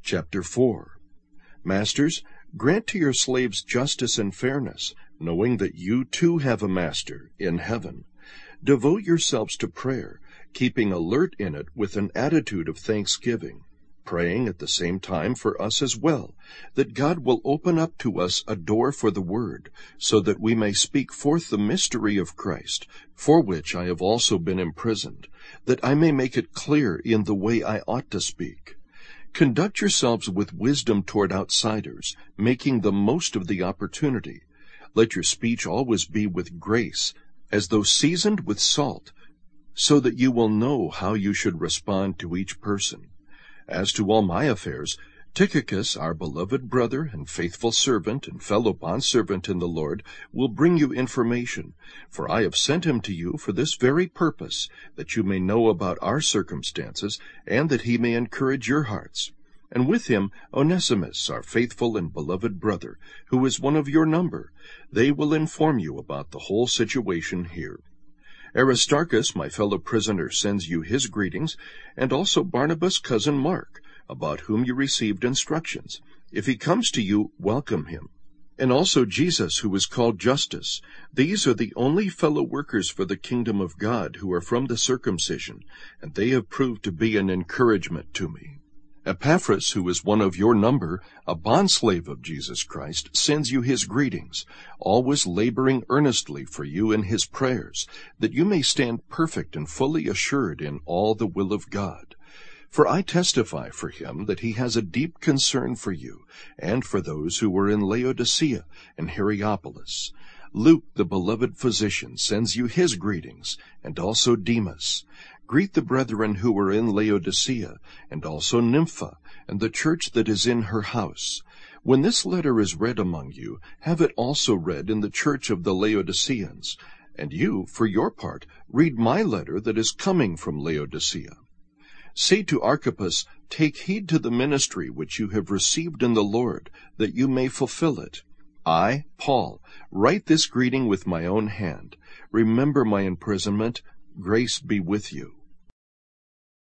Chapter 4. Masters, grant to your slaves justice and fairness, knowing that you too have a master in heaven. Devote yourselves to prayer, keeping alert in it with an attitude of thanksgiving, praying at the same time for us as well, that God will open up to us a door for the word, so that we may speak forth the mystery of Christ, for which I have also been imprisoned, that I may make it clear in the way I ought to speak. Conduct yourselves with wisdom toward outsiders, making the most of the opportunity. Let your speech always be with grace, as though seasoned with salt, so that you will know how you should respond to each person. As to all my affairs, Tychicus, our beloved brother and faithful servant and fellow bondservant in the Lord, will bring you information, for I have sent him to you for this very purpose, that you may know about our circumstances, and that he may encourage your hearts. And with him Onesimus, our faithful and beloved brother, who is one of your number. They will inform you about the whole situation here. Aristarchus, my fellow prisoner, sends you his greetings, and also Barnabas' cousin Mark, about whom you received instructions. If he comes to you, welcome him. And also Jesus, who is called Justus. These are the only fellow workers for the kingdom of God who are from the circumcision, and they have proved to be an encouragement to me. Epaphras, who is one of your number, a bondslave of Jesus Christ, sends you his greetings, always laboring earnestly for you in his prayers, that you may stand perfect and fully assured in all the will of God. For I testify for him that he has a deep concern for you, and for those who were in Laodicea and Hierapolis. Luke, the beloved physician, sends you his greetings, and also Demas. Greet the brethren who are in Laodicea, and also Nympha, and the church that is in her house. When this letter is read among you, have it also read in the church of the Laodiceans. And you, for your part, read my letter that is coming from Laodicea. Say to Archippus, take heed to the ministry which you have received in the Lord, that you may fulfill it. I, Paul, write this greeting with my own hand. Remember my imprisonment. Grace be with you.